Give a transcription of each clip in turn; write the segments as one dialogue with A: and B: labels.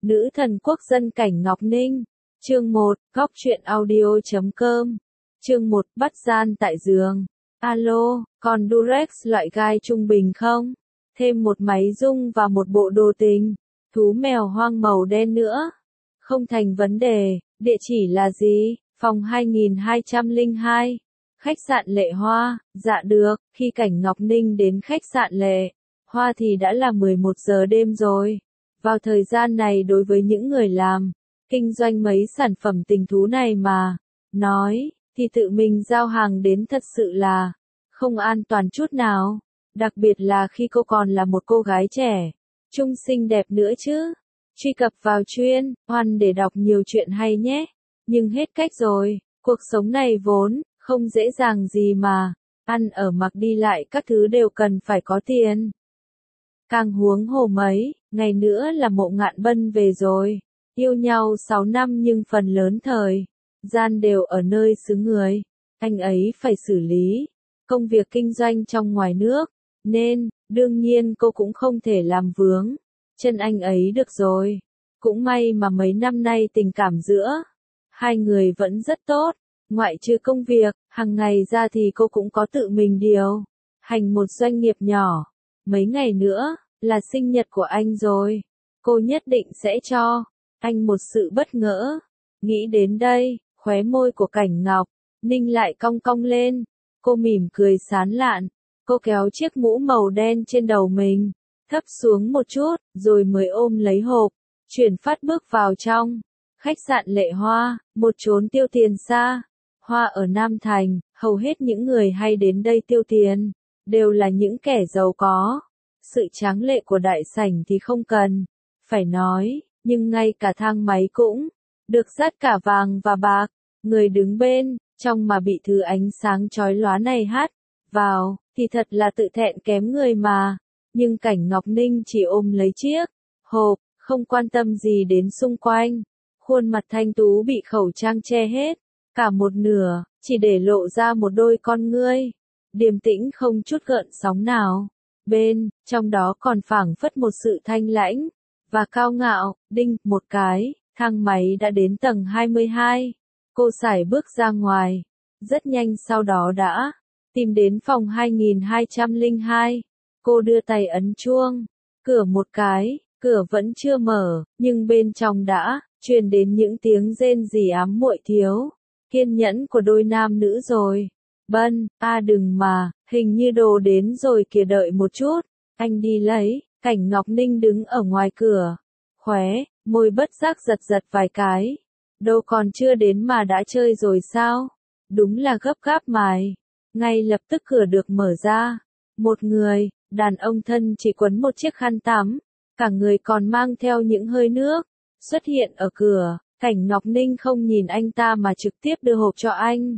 A: Nữ thần quốc dân Cảnh Ngọc Ninh. Chương 1, Góc truyện audio.com. Chương 1, bắt gian tại giường. Alo, còn Durex loại gai trung bình không? Thêm một máy rung và một bộ đồ tình. Thú mèo hoang màu đen nữa. Không thành vấn đề, địa chỉ là gì? Phòng 2202. Khách sạn Lệ Hoa. Dạ được, khi Cảnh Ngọc Ninh đến khách sạn Lệ Hoa thì đã là 11 giờ đêm rồi. Vào thời gian này đối với những người làm kinh doanh mấy sản phẩm tình thú này mà nói, thì tự mình giao hàng đến thật sự là không an toàn chút nào. Đặc biệt là khi cô còn là một cô gái trẻ, trung xinh đẹp nữa chứ. Truy cập vào chuyên Hoan để đọc nhiều chuyện hay nhé. Nhưng hết cách rồi, cuộc sống này vốn không dễ dàng gì mà. Ăn ở mặc đi lại các thứ đều cần phải có tiền. Càng huống hồ mấy ngày nữa là Mộ Ngạn Bân về rồi. Yêu nhau 6 năm nhưng phần lớn thời gian đều ở nơi xứ người. Anh ấy phải xử lý công việc kinh doanh trong ngoài nước, nên đương nhiên cô cũng không thể làm vướng chân anh ấy được rồi. Cũng may mà mấy năm nay tình cảm giữa hai người vẫn rất tốt. Ngoại trừ công việc hàng ngày ra thì cô cũng có tự mình điều hành một doanh nghiệp nhỏ. Mấy ngày nữa là sinh nhật của anh rồi. Cô nhất định sẽ cho anh một sự bất ngờ. Nghĩ đến đây, khóe môi của Cảnh Ngọc Ninh lại cong cong lên. Cô mỉm cười sán lạn. Cô kéo chiếc mũ màu đen trên đầu mình thấp xuống một chút, rồi mới ôm lấy hộp, chuyển phát bước vào trong khách sạn Lệ Hoa, một chốn tiêu tiền xa hoa ở Nam Thành. Hầu hết những người hay đến đây tiêu tiền đều là những kẻ giàu có. Sự tráng lệ của đại sảnh thì không cần phải nói, nhưng ngay cả thang máy cũng được dát cả vàng và bạc. Người đứng bên trong mà bị thứ ánh sáng chói lóa này hắt vào thì thật là tự thẹn kém người mà. Nhưng Cảnh Ngọc Ninh chỉ ôm lấy chiếc hộp, không quan tâm gì đến xung quanh. Khuôn mặt thanh tú bị khẩu trang che hết cả một nửa, chỉ để lộ ra một đôi con ngươi điềm tĩnh không chút gợn sóng nào. Bên trong đó còn phảng phất một sự thanh lãnh và cao ngạo. Đinh một cái, thang máy đã đến tầng 22. Cô sải bước ra ngoài, rất nhanh sau đó đã tìm đến phòng 2202. Cô đưa tay ấn chuông, cửa một cái, cửa vẫn chưa mở, nhưng bên trong đã truyền đến những tiếng rên rỉ ám muội thiếu kiên nhẫn của đôi nam nữ rồi. Bân, đừng mà, hình như đồ đến rồi kìa, đợi một chút, anh đi lấy. Cảnh Ngọc Ninh đứng ở ngoài cửa, khóe môi bất giác giật giật vài cái. Đâu còn chưa đến mà đã chơi rồi sao? Đúng là gấp gáp mài. Ngay lập tức cửa được mở ra. Một người đàn ông thân chỉ quấn một chiếc khăn tắm, cả người còn mang theo những hơi nước, xuất hiện ở cửa. Cảnh Ngọc Ninh không nhìn anh ta mà trực tiếp đưa hộp cho anh.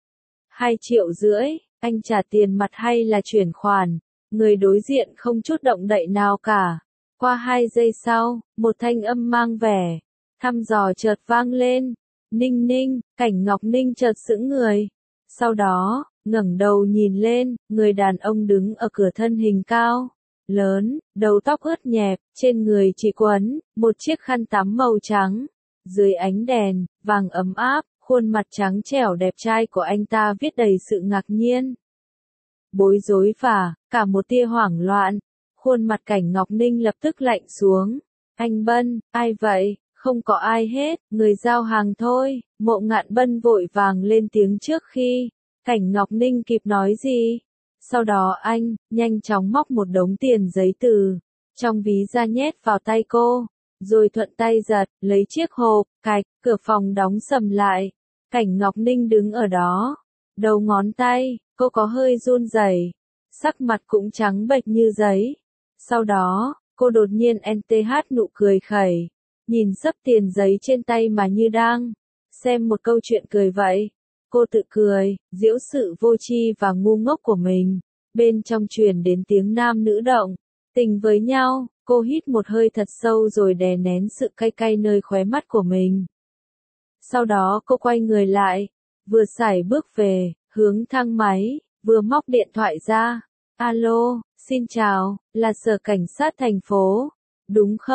A: 2,5 triệu, anh trả tiền mặt hay là chuyển khoản? Người đối diện không chút động đậy nào cả. Qua 2 giây sau, một thanh âm mang vẻ thăm dò chợt vang lên. Ninh Ninh. Cảnh Ngọc Ninh chợt sững người. Sau đó, ngẩng đầu nhìn lên, người đàn ông đứng ở cửa thân hình cao, lớn, đầu tóc ướt nhẹp, trên người chỉ quấn một chiếc khăn tắm màu trắng. Dưới ánh đèn vàng ấm áp, khuôn mặt trắng trẻo đẹp trai của anh ta viết đầy sự ngạc nhiên, bối rối và cả một tia hoảng loạn. Khuôn mặt Cảnh Ngọc Ninh lập tức lạnh xuống. Anh Bân, ai vậy? Không có ai hết, người giao hàng thôi. Mộ Ngạn Bân vội vàng lên tiếng trước khi Cảnh Ngọc Ninh kịp nói gì. Sau đó anh nhanh chóng móc một đống tiền giấy từ trong ví ra nhét vào tay cô, rồi thuận tay giật lấy chiếc hộp. Cạch, cửa phòng đóng sầm lại. Cảnh Ngọc Ninh đứng ở đó, đầu ngón tay cô có hơi run rẩy, sắc mặt cũng trắng bệch như giấy. Sau đó, cô đột nhiên nụ cười khẩy, nhìn xấp tiền giấy trên tay mà như đang xem một câu chuyện cười vậy. Cô tự cười, giễu sự vô tri và ngu ngốc của mình. Bên trong truyền đến tiếng nam nữ động tình với nhau. Cô hít một hơi thật sâu rồi đè nén sự cay cay nơi khóe mắt của mình. Sau đó cô quay người lại, vừa sải bước về hướng thang máy, vừa móc điện thoại ra. Alo, xin chào, là sở cảnh sát thành phố, đúng không?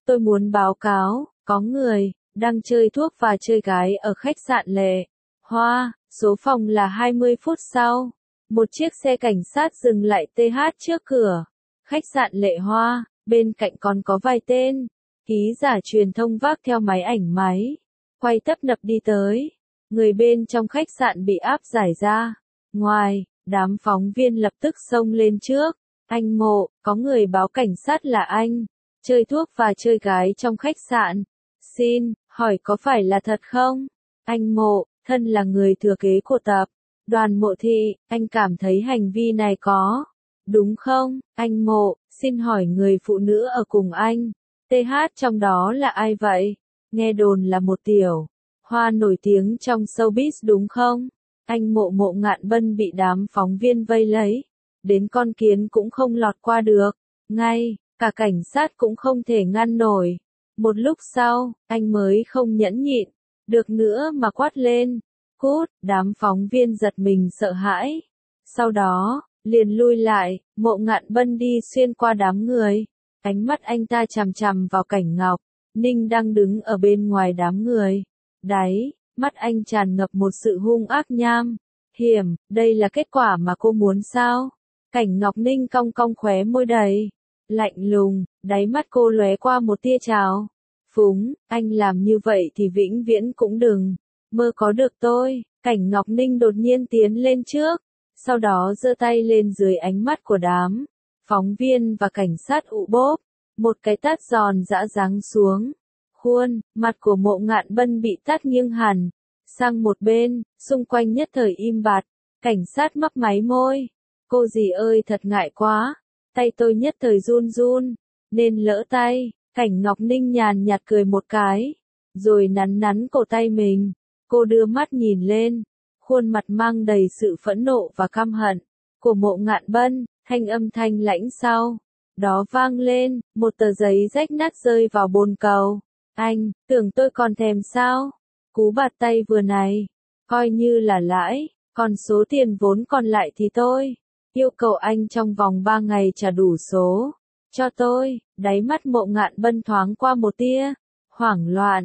A: Tôi muốn báo cáo, có người đang chơi thuốc và chơi gái ở khách sạn Lệ Hoa, số phòng là 20 phút sau. Một chiếc xe cảnh sát dừng lại TH trước cửa khách sạn Lệ Hoa, bên cạnh còn có vài tên ký giả truyền thông vác theo máy ảnh máy quay tấp nập đi tới. Người bên trong khách sạn bị áp giải ra ngoài, đám phóng viên lập tức xông lên trước. Anh Mộ, có người báo cảnh sát là anh chơi thuốc và chơi gái trong khách sạn. Xin hỏi có phải là thật không? Anh Mộ, thân là người thừa kế của tập đoàn Mộ Thị, anh cảm thấy hành vi này có đúng không? Anh Mộ, xin hỏi người phụ nữ ở cùng anh, TH trong đó là ai vậy? Nghe đồn là một tiểu hoa nổi tiếng trong showbiz đúng không? Anh Mộ. Mộ Ngạn Bân bị đám phóng viên vây lấy, đến con kiến cũng không lọt qua được. Ngay cả cảnh sát cũng không thể ngăn nổi. Một lúc sau, anh mới không nhẫn nhịn được nữa mà quát lên. Cút, đám phóng viên giật mình sợ hãi. Sau đó, liền lui lại, Mộ Ngạn Bân đi xuyên qua đám người. Ánh mắt anh ta chằm chằm vào Cảnh Ngọc Ninh đang đứng ở bên ngoài đám người. Đáy mắt anh tràn ngập một sự hung ác nham hiểm. Đây là kết quả mà cô muốn sao? Cảnh Ngọc Ninh cong cong khóe môi đầy lạnh lùng, đáy mắt cô lóe qua một tia trào phúng. Anh làm như vậy thì vĩnh viễn cũng đừng mơ có được tôi. Cảnh Ngọc Ninh đột nhiên tiến lên trước, sau đó giơ tay lên dưới ánh mắt của đám phóng viên và cảnh sát ụ bốp, một cái tát giòn giã giáng xuống. Khuôn mặt của Mộ Ngạn Bân bị tát nghiêng hẳn sang một bên, xung quanh nhất thời im bặt. Cảnh sát mấp máy môi. Cô dì ơi thật ngại quá. Tay tôi nhất thời run run, nên lỡ tay. Cảnh Ngọc Ninh nhàn nhạt cười một cái, rồi nắn nắn cổ tay mình. Cô đưa mắt nhìn lên, khuôn mặt mang đầy sự phẫn nộ và căm hận của Mộ Ngạn Bân. Thanh thanh lãnh sau đó vang lên, một tờ giấy rách nát rơi vào bồn cầu. Anh, tưởng tôi còn thèm sao? Cú bạt tay vừa này, coi như là lãi, còn số tiền vốn còn lại thì tôi yêu cầu anh trong vòng 3 ngày trả đủ số cho tôi. Đáy mắt Mộ Ngạn Bân thoáng qua một tia hoảng loạn.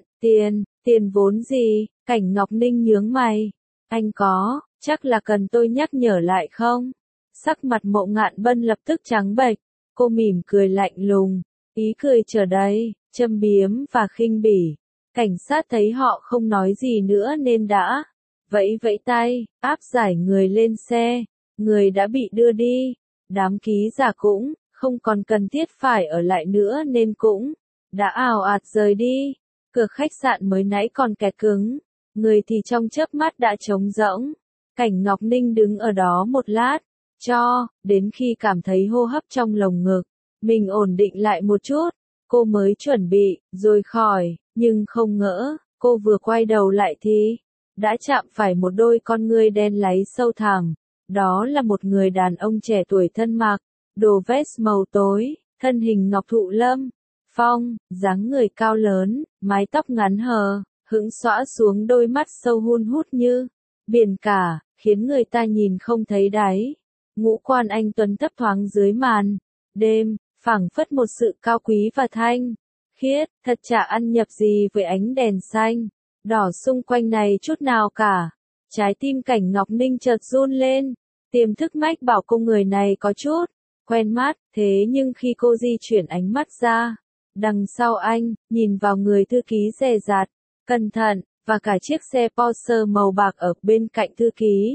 A: Tiền vốn gì? Cảnh Ngọc Ninh nhướng mày. Anh có, chắc là cần tôi nhắc nhở lại không? Sắc mặt Mộ Ngạn Bân lập tức trắng bệch. Cô mỉm cười lạnh lùng, ý cười chờ đây, châm biếm và khinh bỉ. Cảnh sát thấy họ không nói gì nữa nên đã vẫy vẫy tay, áp giải người lên xe. Người đã bị đưa đi. Đám ký giả cũng không còn cần thiết phải ở lại nữa nên cũng đã ào ạt rời đi. Cửa khách sạn mới nãy còn kẹt cứng, người thì trong chớp mắt đã trống rỗng. Cảnh Ngọc Ninh đứng ở đó một lát, cho đến khi cảm thấy hô hấp trong lồng ngực mình ổn định lại một chút, cô mới chuẩn bị rồi khỏi. Nhưng không ngỡ, cô vừa quay đầu lại thì đã chạm phải một đôi con ngươi đen láy sâu thẳm. Đó là một người đàn ông trẻ tuổi thân mặc đồ vest màu tối, thân hình ngọc thụ lâm phong, dáng người cao lớn, mái tóc ngắn hững xõa xuống đôi mắt sâu hun hút như biển cả, khiến người ta nhìn không thấy đáy. Ngũ quan anh tuấn thấp thoáng dưới màn đêm, phảng phất một sự cao quý và thanh khiết, thật chả ăn nhập gì với ánh đèn xanh đỏ xung quanh này chút nào cả. Trái tim Cảnh Ngọc Ninh chợt run lên, tiềm thức mách bảo cô người này có chút quen mắt. Thế nhưng khi cô di chuyển ánh mắt ra đằng sau anh, nhìn vào người thư ký dè dặt, cẩn thận, và cả chiếc xe Porsche màu bạc ở bên cạnh thư ký,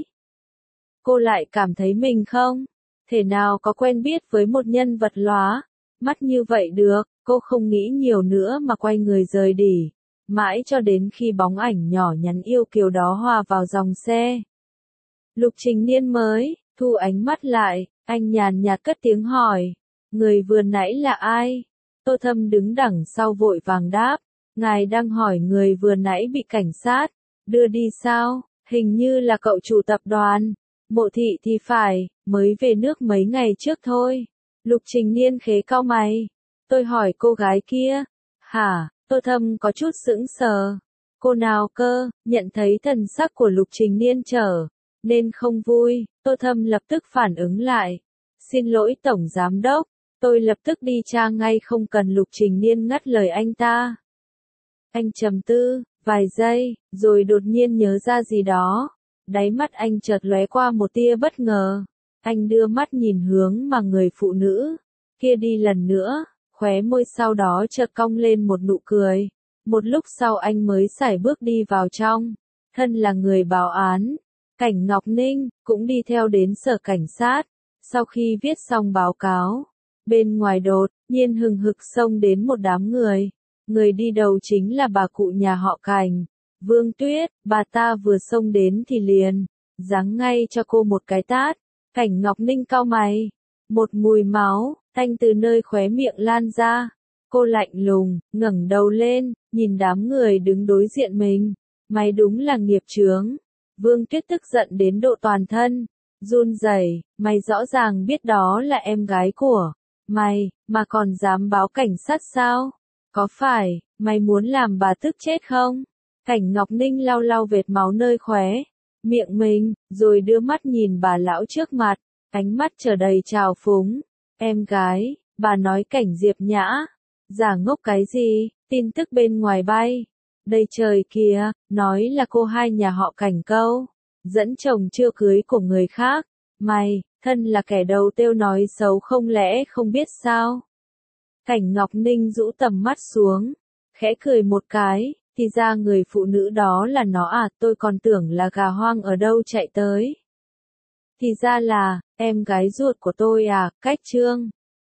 A: cô lại cảm thấy mình không thể nào có quen biết với một nhân vật lóa mắt như vậy được. Cô không nghĩ nhiều nữa mà quay người rời đi, mãi cho đến khi bóng ảnh nhỏ nhắn yêu kiều đó hòa vào dòng xe. Lục Trình Niên mới thu ánh mắt lại, anh nhàn nhạt cất tiếng hỏi, người vừa nãy là ai? Tô Thâm đứng đằng sau vội vàng đáp, ngài đang hỏi người vừa nãy bị cảnh sát đưa đi sao? Hình như là cậu chủ tập đoàn Mộ Thị thì phải, mới về nước mấy ngày trước thôi. Lục Trình Niên khế cau mày. Tôi hỏi cô gái kia. Hả? Tô Thâm có chút sững sờ. Cô nào cơ? Nhận thấy thần sắc của Lục Trình Niên trở nên không vui, Tô Thâm lập tức phản ứng lại. Xin lỗi Tổng Giám Đốc, Tôi lập tức đi tra ngay, không cần Lục Trình Niên ngắt lời anh ta. Anh trầm tư, vài giây, rồi đột nhiên nhớ ra gì đó. Đáy mắt anh chợt lóe qua một tia bất ngờ. Anh đưa mắt nhìn hướng mà người phụ nữ kia đi lần nữa, khóe môi sau đó chợt cong lên một nụ cười. Một lúc sau anh mới sải bước đi vào trong. Thân là người báo án, Cảnh Ngọc Ninh cũng đi theo đến sở cảnh sát. Sau khi viết xong báo cáo, bên ngoài đột nhiên hừng hực xông đến một đám người. Người đi đầu chính là bà cụ nhà họ Cảnh, Vương Tuyết. Bà ta vừa xông đến thì liền giáng ngay cho cô một cái tát. Cảnh Ngọc Ninh cau mày, một mùi máu tanh từ nơi khóe miệng lan ra. Cô lạnh lùng ngẩng đầu lên, nhìn đám người đứng đối diện mình. Mày đúng là nghiệp chướng. Vương Tuyết tức giận đến độ toàn thân run rẩy. Mày rõ ràng biết đó là em gái của mày, mà còn dám báo cảnh sát sao? Có phải mày muốn làm bà tức chết không? Cảnh Ngọc Ninh lau lau vệt máu nơi khóe miệng mình, rồi đưa mắt nhìn bà lão trước mặt, ánh mắt chờ đầy trào phúng. Em gái, bà nói Cảnh Diệp Nhã. Giả ngốc cái gì? Tin tức bên ngoài bay đây trời kìa, nói là cô hai nhà họ Cảnh câu dẫn chồng chưa cưới của người khác. Mày, thân là kẻ đầu tiêu nói xấu không lẽ không biết sao? Cảnh Ngọc Ninh rũ tầm mắt xuống, khẽ cười một cái, thì ra người phụ nữ đó là nó à, tôi còn tưởng là gà hoang ở đâu chạy tới. Thì ra là, em gái ruột của tôi à, Cách Trương.